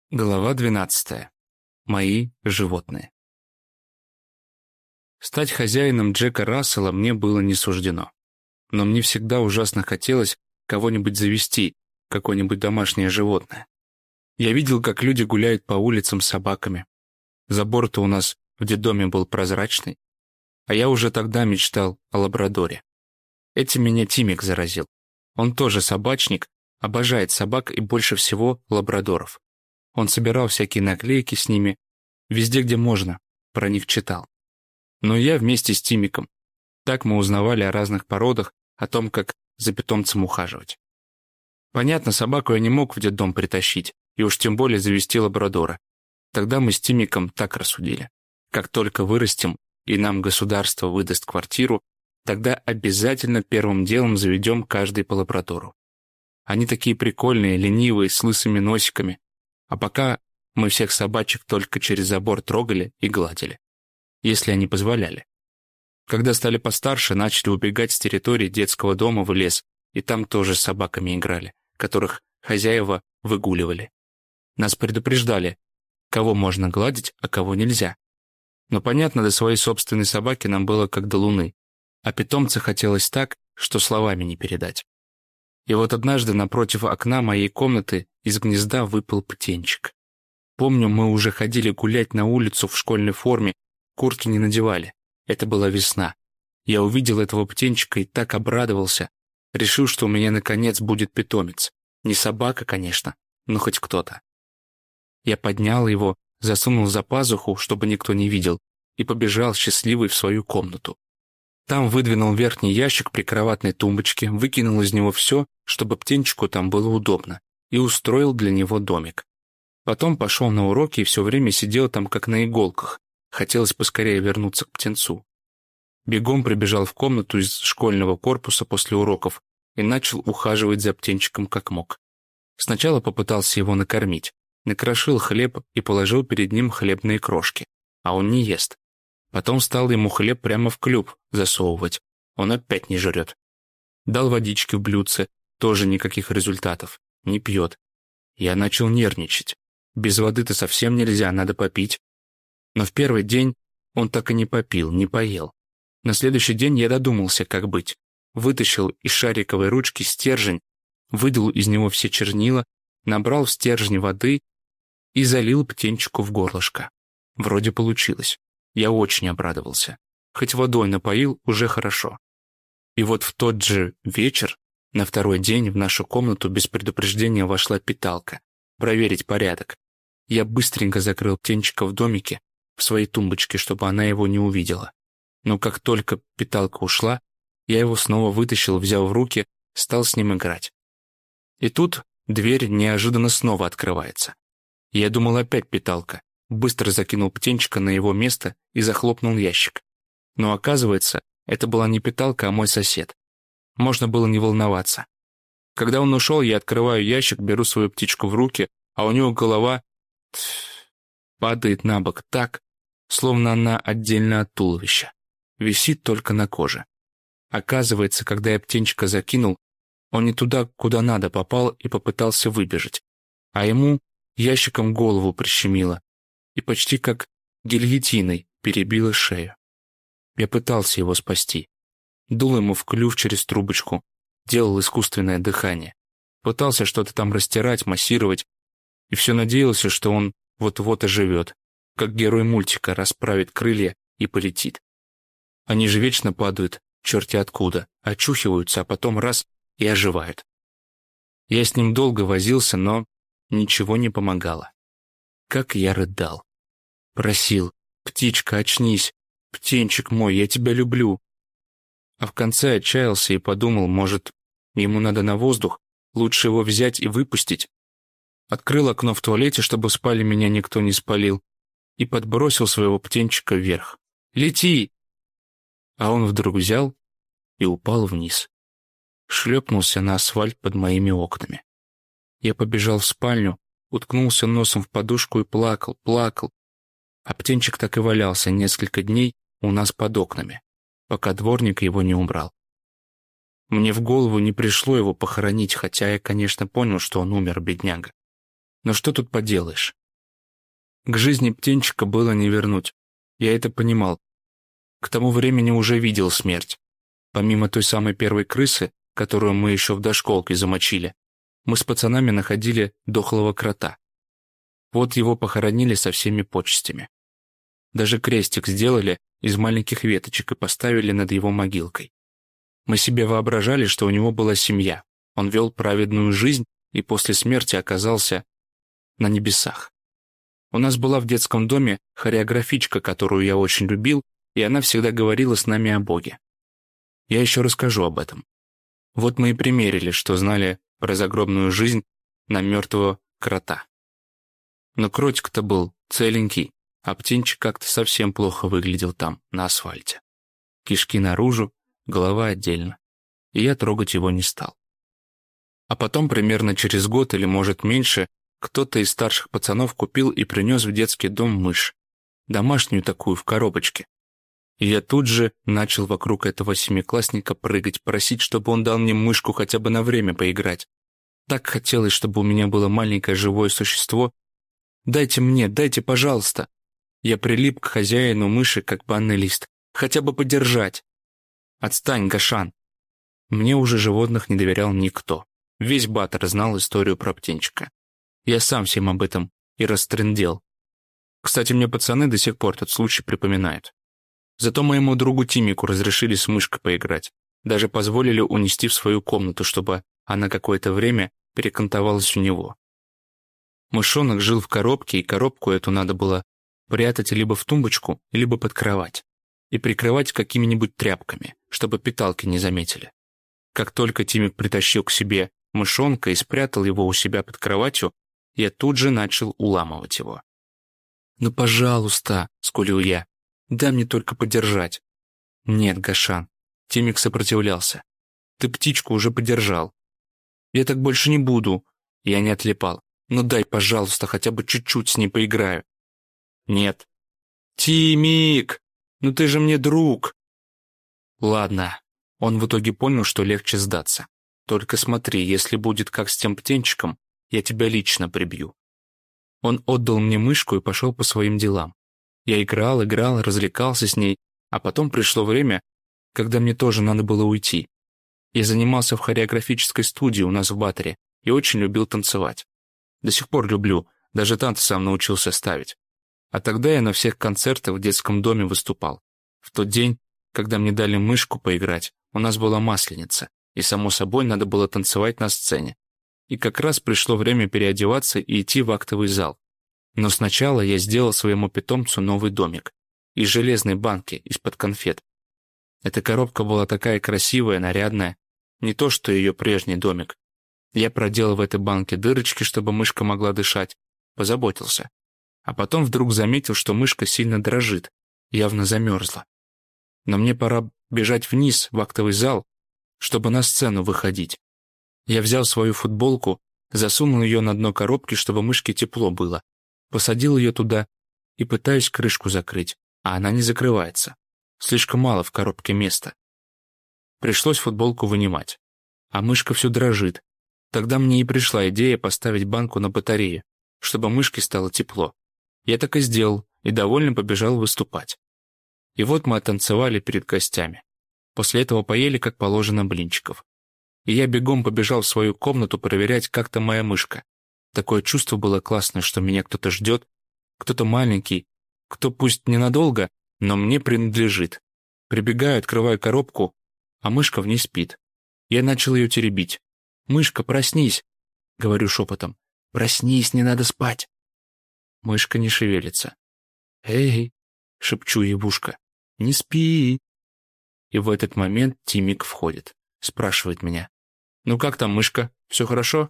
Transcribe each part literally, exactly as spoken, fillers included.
Глава двенадцатая. Мои животные. Стать хозяином Джека Рассела мне было не суждено. Но мне всегда ужасно хотелось кого-нибудь завести, какое-нибудь домашнее животное. Я видел, как люди гуляют по улицам с собаками. Забор-то у нас в детдоме был прозрачный. А я уже тогда мечтал о лабрадоре. Этим меня Тимик заразил. Он тоже собачник, обожает собак и больше всего лабрадоров. Он собирал всякие наклейки с ними, везде, где можно, про них читал. Но я вместе с Тимиком. Так мы узнавали о разных породах, о том, как за питомцем ухаживать. Понятно, собаку я не мог в детдом притащить, и уж тем более завести лабрадора. Тогда мы с Тимиком так рассудили. Как только вырастем, и нам государство выдаст квартиру, тогда обязательно первым делом заведем каждый по лабрадору. Они такие прикольные, ленивые, с лысыми носиками. А пока мы всех собачек только через забор трогали и гладили, если они позволяли. Когда стали постарше, начали убегать с территории детского дома в лес, и там тоже с собаками играли, которых хозяева выгуливали. Нас предупреждали, кого можно гладить, а кого нельзя. Но, понятно, до своей собственной собаки нам было как до луны, а питомца хотелось так, что словами не передать. И вот однажды напротив окна моей комнаты из гнезда выпал птенчик. Помню, мы уже ходили гулять на улицу в школьной форме, куртки не надевали. Это была весна. Я увидел этого птенчика и так обрадовался. Решил, что у меня наконец будет питомец. Не собака, конечно, но хоть кто-то. Я поднял его, засунул за пазуху, чтобы никто не видел, и побежал счастливый в свою комнату. Там выдвинул верхний ящик прикроватной тумбочки, выкинул из него все, чтобы птенчику там было удобно, и устроил для него домик. Потом пошел на уроки и все время сидел там как на иголках. Хотелось поскорее вернуться к птенцу. Бегом прибежал в комнату из школьного корпуса после уроков и начал ухаживать за птенчиком как мог. Сначала попытался его накормить, накрошил хлеб и положил перед ним хлебные крошки, а он не ест. Потом стал ему хлеб прямо в клюв засовывать, он опять не жрет. Дал водички в блюдце, тоже никаких результатов, не пьет. Я начал нервничать. Без воды-то совсем нельзя, надо попить. Но в первый день он так и не попил, не поел. На следующий день я додумался, как быть. Вытащил из шариковой ручки стержень, выдул из него все чернила, набрал в стержень воды и залил птенчику в горлышко. Вроде получилось. Я очень обрадовался. Хоть водой напоил, уже хорошо. И вот в тот же вечер, на второй день, в нашу комнату без предупреждения вошла питалка. Проверить порядок. Я быстренько закрыл птенчика в домике, в своей тумбочке, чтобы она его не увидела. Но как только питалка ушла, я его снова вытащил, взял в руки, стал с ним играть. И тут дверь неожиданно снова открывается. Я думал, опять питалка. Быстро закинул птенчика на его место и захлопнул ящик. Но оказывается, это была не питалка, а мой сосед. Можно было не волноваться. Когда он ушел, я открываю ящик, беру свою птичку в руки, а у него голова тьф, падает на бок так, словно она отдельно от туловища. Висит только на коже. Оказывается, когда я птенчика закинул, он не туда, куда надо, попал и попытался выбежать. А ему ящиком голову прищемило и почти как гильотиной перебило шею. Я пытался его спасти. Дул ему в клюв через трубочку, делал искусственное дыхание. Пытался что-то там растирать, массировать, и все надеялся, что он вот-вот оживет, как герой мультика расправит крылья и полетит. Они же вечно падают, черти откуда, очухиваются, а потом раз — и оживают. Я с ним долго возился, но ничего не помогало. Как я рыдал. Просил: «Птичка, очнись! Птенчик мой, я тебя люблю!» А в конце отчаялся и подумал, может, ему надо на воздух, лучше его взять и выпустить. Открыл окно в туалете, чтобы в спальне меня никто не спалил, и подбросил своего птенчика вверх. «Лети!» А он вдруг взял и упал вниз. Шлепнулся на асфальт под моими окнами. Я побежал в спальню, уткнулся носом в подушку и плакал, плакал. А птенчик так и валялся несколько дней у нас под окнами, пока дворник его не убрал. Мне в голову не пришло его похоронить, хотя я, конечно, понял, что он умер, бедняга. Но что тут поделаешь? К жизни птенчика было не вернуть. Я это понимал. К тому времени уже видел смерть. Помимо той самой первой крысы, которую мы еще в дошколке замочили, мы с пацанами находили дохлого крота. Вот его похоронили со всеми почестями. Даже крестик сделали из маленьких веточек и поставили над его могилкой. Мы себе воображали, что у него была семья. Он вел праведную жизнь и после смерти оказался на небесах. У нас была в детском доме хореографичка, которую я очень любил, и она всегда говорила с нами о Боге. Я еще расскажу об этом. Вот мы и примерили, что знали про загробную жизнь на мертвого крота. Но кротик-то был целенький, а птенчик как-то совсем плохо выглядел там, на асфальте. Кишки наружу, голова отдельно. И я трогать его не стал. А потом, примерно через год или, может, меньше, кто-то из старших пацанов купил и принес в детский дом мышь. Домашнюю такую, в коробочке. И я тут же начал вокруг этого семиклассника прыгать, просить, чтобы он дал мне мышку хотя бы на время поиграть. Так хотелось, чтобы у меня было маленькое живое существо. «Дайте мне, дайте, пожалуйста!» Я прилип к хозяину мыши, как банный лист. «Хотя бы подержать!» «Отстань, Гашан!» Мне уже животных не доверял никто. Весь Батор знал историю про птенчика. Я сам всем об этом и растрындел. Кстати, мне пацаны до сих пор тот случай припоминают. Зато моему другу Тимику разрешили с мышкой поиграть. Даже позволили унести в свою комнату, чтобы она какое-то время перекантовалась у него. Мышонок жил в коробке, и коробку эту надо было прятать либо в тумбочку, либо под кровать. И прикрывать какими-нибудь тряпками, чтобы питалки не заметили. Как только Тимик притащил к себе мышонка и спрятал его у себя под кроватью, я тут же начал уламывать его. «Ну, пожалуйста», — скулил я, — «дай мне только подержать». «Нет, Гашан», — Тимик сопротивлялся, — «ты птичку уже подержал». «Я так больше не буду», — я не отлипал. «Ну дай, пожалуйста, хотя бы чуть-чуть с ней поиграю». «Нет». «Тимик, ну ты же мне друг». «Ладно». Он в итоге понял, что легче сдаться. «Только смотри, если будет как с тем птенчиком, я тебя лично прибью». Он отдал мне мышку и пошел по своим делам. Я играл, играл, развлекался с ней, а потом пришло время, когда мне тоже надо было уйти. Я занимался в хореографической студии у нас в Баторе и очень любил танцевать. До сих пор люблю, даже танцы сам научился ставить. А тогда я на всех концертах в детском доме выступал. В тот день, когда мне дали мышку поиграть, у нас была масленица, и, само собой, надо было танцевать на сцене. И как раз пришло время переодеваться и идти в актовый зал. Но сначала я сделал своему питомцу новый домик из железной банки из-под конфет. Эта коробка была такая красивая, нарядная, не то что ее прежний домик. Я проделал в этой банке дырочки, чтобы мышка могла дышать, позаботился. А потом вдруг заметил, что мышка сильно дрожит, явно замерзла. Но мне пора бежать вниз, в актовый зал, чтобы на сцену выходить. Я взял свою футболку, засунул ее на дно коробки, чтобы мышке тепло было, посадил ее туда и пытаюсь крышку закрыть, а она не закрывается. Слишком мало в коробке места. Пришлось футболку вынимать. А мышка все дрожит. Тогда мне и пришла идея поставить банку на батарею, чтобы мышке стало тепло. Я так и сделал, и довольно побежал выступать. И вот мы оттанцевали перед гостями. После этого поели, как положено, блинчиков. И я бегом побежал в свою комнату проверять, как там моя мышка. Такое чувство было классное, что меня кто-то ждет, кто-то маленький, кто пусть ненадолго, но мне принадлежит. Прибегаю, открываю коробку, а мышка в ней спит. Я начал ее теребить. «Мышка, проснись!» — говорю шепотом. «Проснись, не надо спать!» Мышка не шевелится. «Эй!» — шепчу ей в ушко. «Не спи!» И в этот момент Тимик входит. Спрашивает меня. «Ну как там, мышка? Все хорошо?»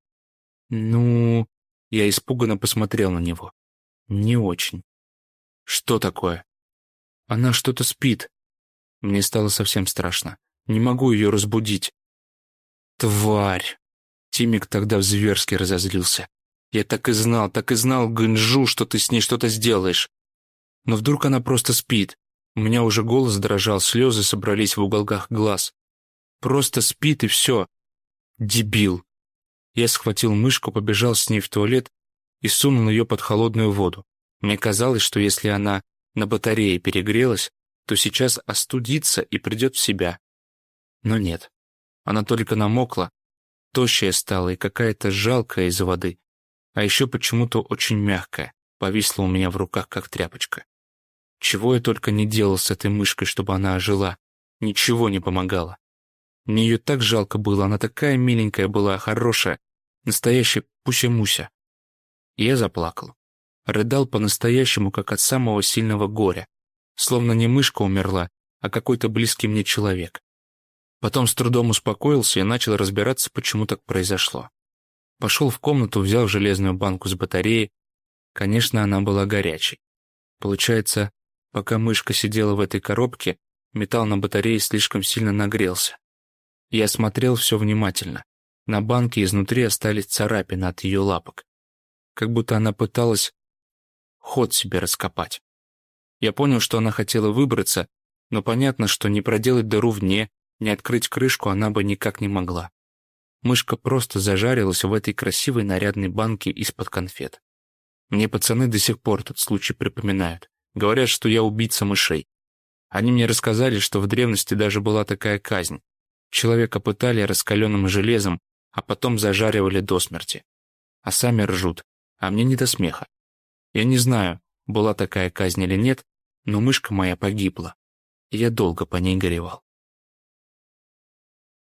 «Ну...» Я испуганно посмотрел на него. «Не очень». «Что такое?» «Она что-то спит». Мне стало совсем страшно. Не могу ее разбудить. «Тварь!» Тимик тогда зверски разозлился. «Я так и знал, так и знал, Гынжу, что ты с ней что-то сделаешь. Но вдруг она просто спит?» У меня уже голос дрожал, слезы собрались в уголках глаз. «Просто спит и все. Дебил!» Я схватил мышку, побежал с ней в туалет и сунул ее под холодную воду. Мне казалось, что если она на батарее перегрелась, то сейчас остудится и придет в себя. Но нет. Она только намокла, тощая стала и какая-то жалкая из-за воды, а еще почему-то очень мягкая, повисла у меня в руках, как тряпочка. Чего я только не делал с этой мышкой, чтобы она ожила. Ничего не помогало. Мне ее так жалко было, она такая миленькая была, хорошая, настоящая пуся-муся. И я заплакал. Рыдал по-настоящему, как от самого сильного горя. Словно не мышка умерла, а какой-то близкий мне человек. Потом с трудом успокоился и начал разбираться, почему так произошло. Пошел в комнату, взял железную банку с батареей. Конечно, она была горячей. Получается, пока мышка сидела в этой коробке, металл на батарее слишком сильно нагрелся. Я смотрел все внимательно. На банке изнутри остались царапины от ее лапок. Как будто она пыталась ход себе раскопать. Я понял, что она хотела выбраться, но понятно, что не проделать дыру в дне, не открыть крышку она бы никак не могла. Мышка просто зажарилась в этой красивой нарядной банке из-под конфет. Мне пацаны до сих пор тот случай припоминают. Говорят, что я убийца мышей. Они мне рассказали, что в древности даже была такая казнь. Человека пытали раскаленным железом, а потом зажаривали до смерти. А сами ржут, а мне не до смеха. Я не знаю, была такая казнь или нет, но мышка моя погибла, и я долго по ней горевал.